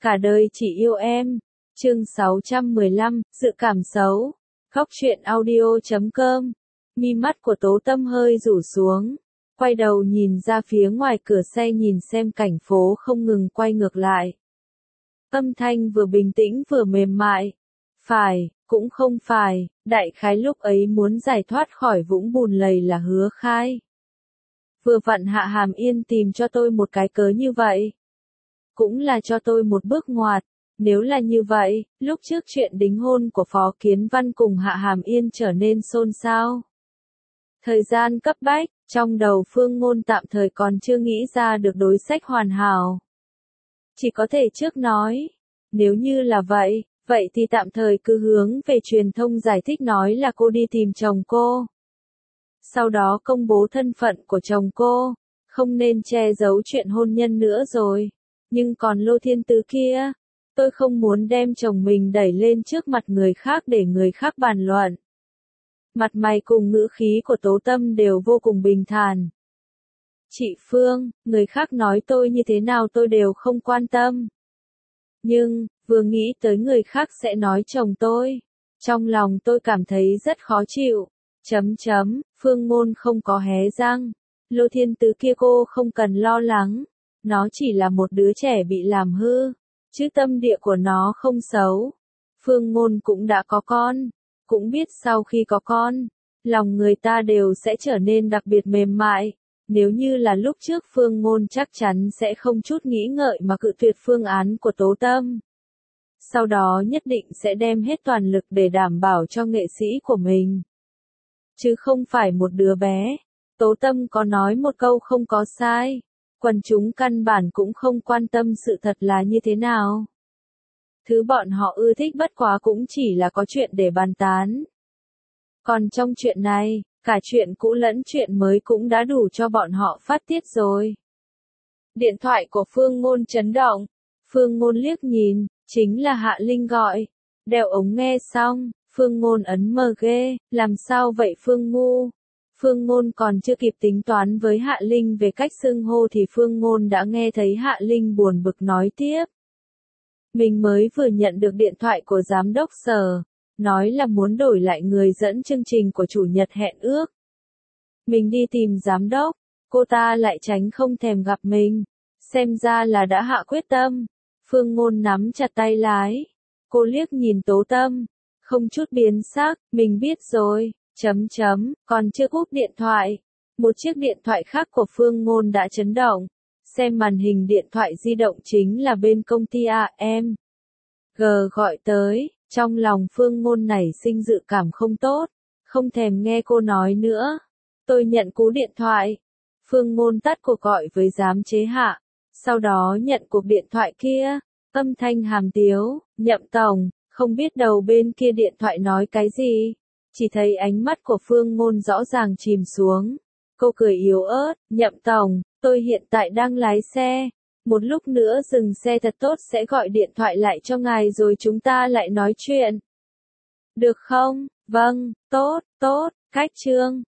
Cả đời chỉ yêu em. Chương 615, dự cảm xấu. Góc truyện audio.com. Mi mắt của Tố Tâm hơi rủ xuống, quay đầu nhìn ra phía ngoài cửa xe nhìn xem cảnh phố không ngừng quay ngược lại. Âm thanh vừa bình tĩnh vừa mềm mại. Phải, cũng không phải, đại khái lúc ấy muốn giải thoát khỏi vũng bùn lầy là Hứa Khai. Vừa vặn Hạ Hàm Yên tìm cho tôi một cái cớ như vậy. Cũng là cho tôi một bước ngoặt. Nếu là như vậy, lúc trước chuyện đính hôn của Phó Kiến Văn cùng Hạ Hàm Yên trở nên xôn xao. Thời gian cấp bách, trong đầu Phương Ngôn tạm thời còn chưa nghĩ ra được đối sách hoàn hảo. Chỉ có thể trước nói, nếu như là vậy, vậy thì tạm thời cứ hướng về truyền thông giải thích nói là cô đi tìm chồng cô. Sau đó công bố thân phận của chồng cô, không nên che giấu chuyện hôn nhân nữa rồi. Nhưng còn Lô Thiên Tứ kia, tôi không muốn đem chồng mình đẩy lên trước mặt người khác để người khác bàn luận. Mặt mày cùng ngữ khí của Tố Tâm đều vô cùng bình thản. Chị Phương, người khác nói tôi như thế nào tôi đều không quan tâm. Nhưng, vừa nghĩ tới người khác sẽ nói chồng tôi, trong lòng tôi cảm thấy rất khó chịu. Phương Ngôn không có hé răng. Lô Thiên Tứ kia cô không cần lo lắng. Nó chỉ là một đứa trẻ bị làm hư, chứ tâm địa của nó không xấu. Phương Ngôn cũng đã có con, cũng biết sau khi có con, lòng người ta đều sẽ trở nên đặc biệt mềm mại. Nếu như là lúc trước Phương Ngôn chắc chắn sẽ không chút nghĩ ngợi mà cự tuyệt phương án của Tố Tâm. Sau đó nhất định sẽ đem hết toàn lực để đảm bảo cho nghệ sĩ của mình. Chứ không phải một đứa bé. Tố Tâm có nói một câu không có sai. Quần chúng căn bản cũng không quan tâm sự thật là như thế nào. Thứ bọn họ ưa thích bất quá cũng chỉ là có chuyện để bàn tán. Còn trong chuyện này, cả chuyện cũ lẫn chuyện mới cũng đã đủ cho bọn họ phát tiết rồi. Điện thoại của Phương Ngôn chấn động. Phương Ngôn liếc nhìn, chính là Hạ Linh gọi. Đeo ống nghe xong, Phương Ngôn ấn MG, làm sao vậy Phương Ngu? Phương Ngôn còn chưa kịp tính toán với Hạ Linh về cách xưng hô thì Phương Ngôn đã nghe thấy Hạ Linh buồn bực nói tiếp. Mình mới vừa nhận được điện thoại của giám đốc Sở, nói là muốn đổi lại người dẫn chương trình của chủ nhật hẹn ước. Mình đi tìm giám đốc, cô ta lại tránh không thèm gặp mình, xem ra là đã hạ quyết tâm. Phương Ngôn nắm chặt tay lái, cô liếc nhìn Tố Tâm, không chút biến sắc, mình biết rồi. Còn chưa cúp điện thoại, một chiếc điện thoại khác của Phương Ngôn đã chấn động. Xem màn hình điện thoại di động chính là bên công ty AM. G gọi tới, trong lòng Phương Ngôn nảy sinh dự cảm không tốt, không thèm nghe cô nói nữa. Tôi nhận cú điện thoại. Phương Ngôn tắt cuộc gọi với giám chế Hạ, sau đó nhận cuộc điện thoại kia, âm thanh hàm tiếu, Nhậm tổng, không biết đầu bên kia điện thoại nói cái gì. Chỉ thấy ánh mắt của Phương Ngôn rõ ràng chìm xuống. Cô cười yếu ớt, Nhậm tổng, tôi hiện tại đang lái xe. Một lúc nữa dừng xe thật tốt sẽ gọi điện thoại lại cho ngài rồi chúng ta lại nói chuyện. Được không? Vâng, tốt, cách chương.